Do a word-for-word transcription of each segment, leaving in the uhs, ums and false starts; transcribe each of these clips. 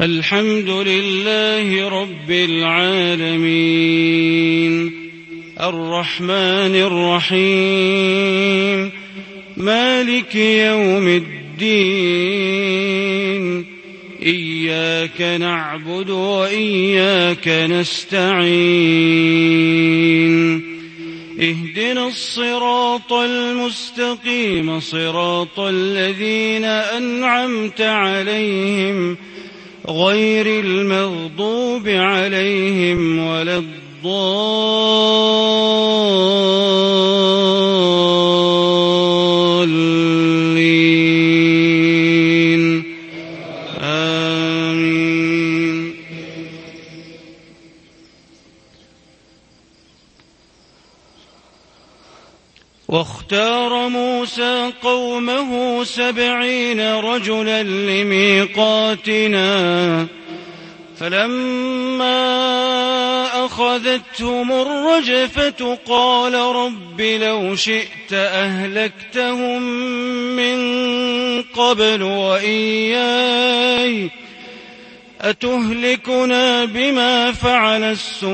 الحمد لله رب العالمين الرحمن الرحيم مالك يوم الدين إياك نعبد وإياك نستعين اهدنا الصراط المستقيم صراط الذين أنعمت عليهم غير المغضوب عليهم ولا الضالين آمين. واختار موسى قومه سبعين رجلا لميقاتنا فلما أخذتهم الرجفة قال رب لو شئت أهلكتهم من قبل وإياي أتهلكنا بما فعل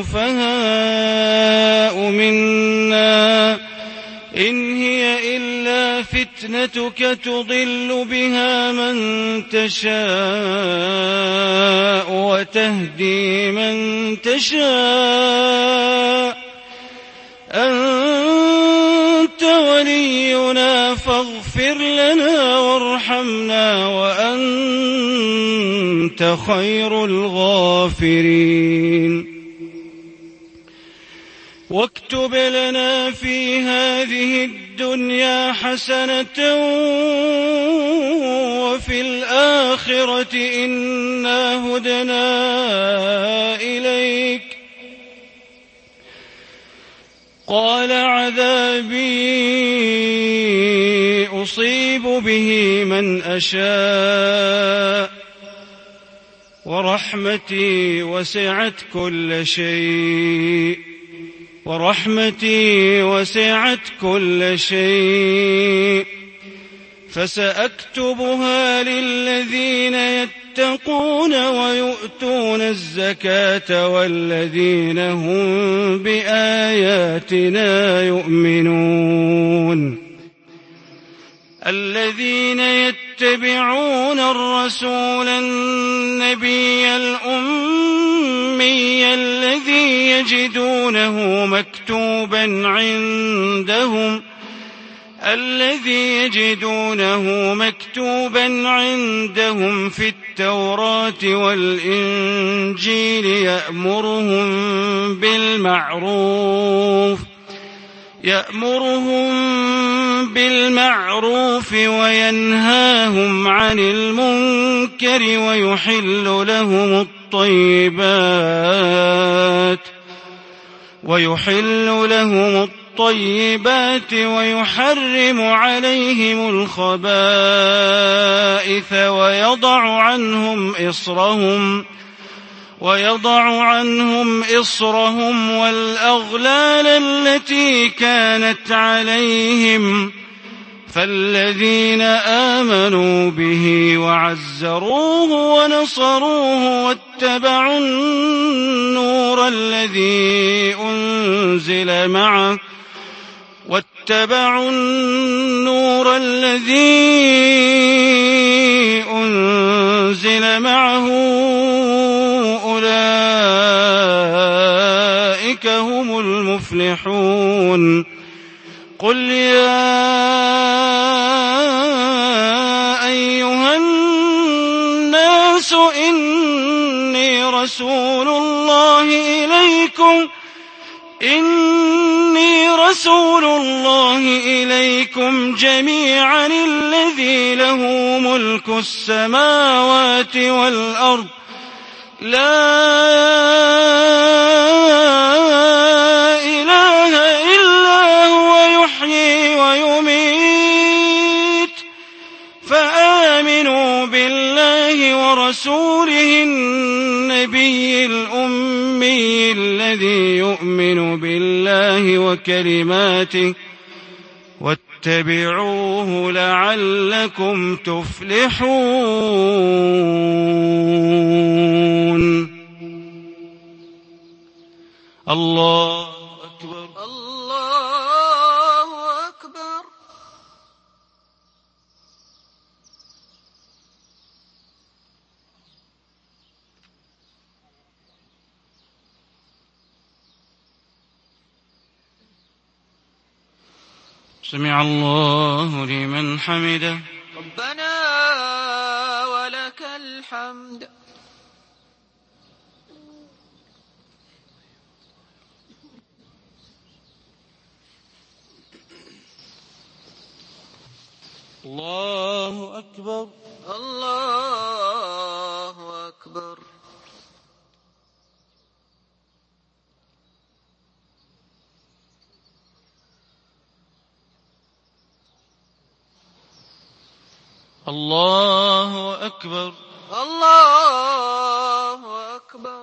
السفهاء منا إن هي إلا فتنتك تضل بها من تشاء وتهدي من تشاء أنت ولينا فاغفر لنا وارحمنا وأنت خير الغافرين. واكتب لنا في هذه الدنيا حسنة وفي الآخرة إنا هدنا إليك قال عذابي أصيب به من أشاء ورحمتي وسعت كل شيء ورحمتي وسعت كل شيء فسأكتبها للذين يتقون ويؤتون الزكاة والذين هم بآياتنا يؤمنون. الذين يتبعون الرسول النبي الأمي الذي يجدونه مكتوبا عندهم الذي يجدونه مكتوبا عندهم في التوراة والإنجيل يأمرهم بالمعروف يأمرهم بالمعروف وينهاهم عن المنكر ويحل لهم الطيبات ويحل لهم الطيبات ويحرم عليهم الخبائث ويضع عنهم إصرهم ويضع عنهم إصرهم والأغلال التي كانت عليهم فالذين آمنوا به وعزروه ونصروه واتبعوا النور الذي أنزل معه واتبعوا النور الذي أنزل معه أولئك هم المفلحون. قل يا أيها الناس إني رسول الله إليكم إني رسول الله إليكم جميعا الذي له ملك السماوات والأرض لا إله إلا هو يحيي ويميت فآمنوا بالله ورسوله النبي الأمي الذي يؤمن بالله وكلماته واتبعوه لعلكم تفلحون. الله أكبر. الله أكبر. سمع الله لمن حمده. ربنا ولك الحمد. الله أكبر. الله أكبر. الله أكبر. الله أكبر.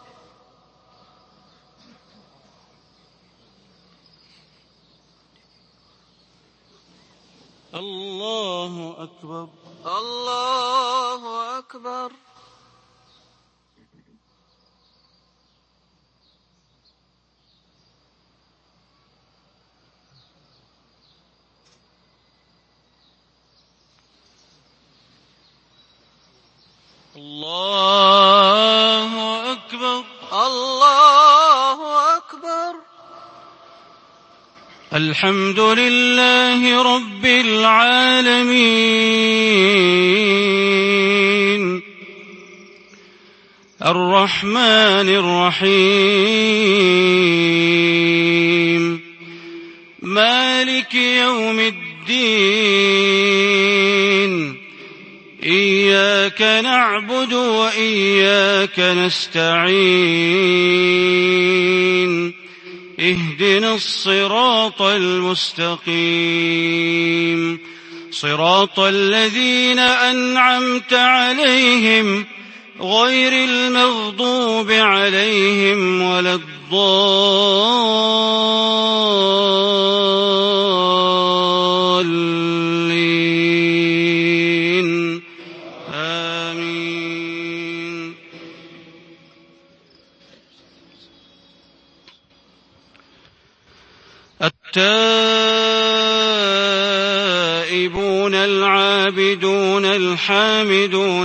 الله أكبر. الله أكبر. الله أكبر. الله أكبر. الحمد لله رب العالمين الرحمن الرحيم مالك يوم الدين إياك نعبد وإياك نستعين اهدنا الصراط المستقيم صراط الذين أنعمت عليهم غير المغضوب عليهم ولا الضالين آمين. التائبون العابدون الحامدون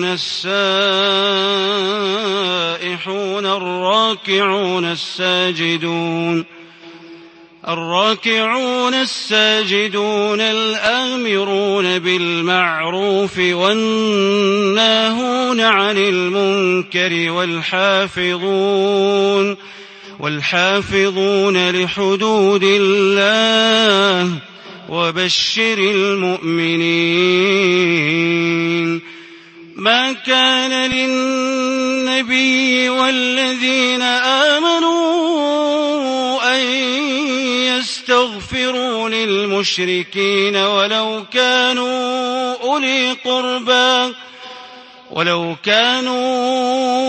السائحون الراكعون الساجدون الراكعون الساجدون الآمرون بالمعروف والناهون عن المنكر والحافظون والحافظون لحدود الله وبشر المؤمنين. ما كان للنبي والذين آمنوا أن يستغفروا للمشركين ولو كانوا أولي قربى ولو كانوا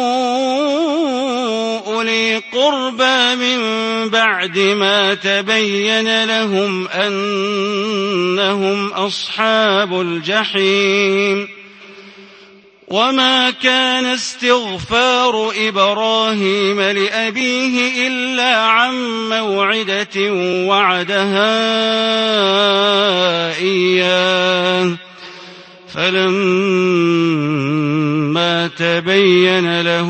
أولي قربى من بعد ما تبين لهم أنهم أصحاب الجحيم. وما كان استغفار إبراهيم لأبيه إلا عن موعدة وعدها إياه فلما تبين له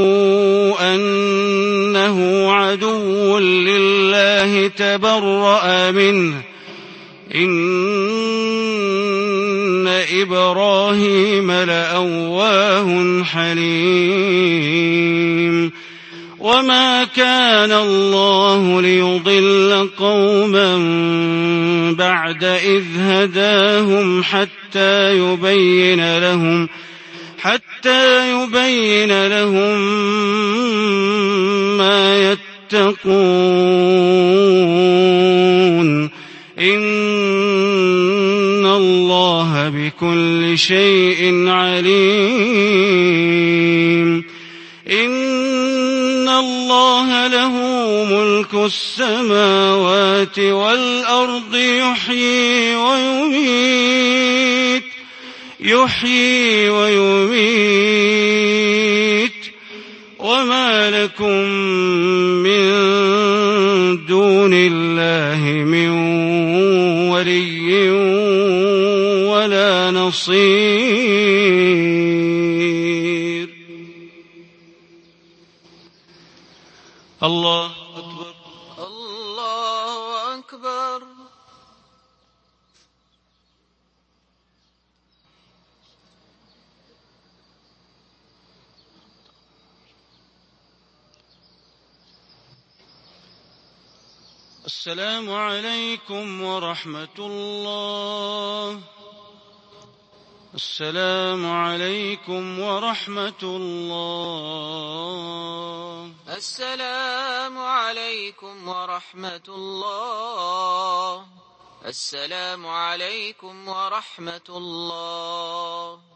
أنه عدو لله تبرأ منه إن إبراهيم لأواه حليم. وما كان الله ليضل قوما بعد إذ هداهم حتى يبين لهم حتى يبين لهم ما يتقون إن الله بكل شيء عليم. إن الله له ملك السماوات والأرض يحيي ويميت يحيي ويميت وما لكم من بصير. الله أكبر. الله أكبر. السلام عليكم ورحمة الله. السلام عليكم ورحمة الله. السلام عليكم ورحمة الله. السلام عليكم ورحمة الله.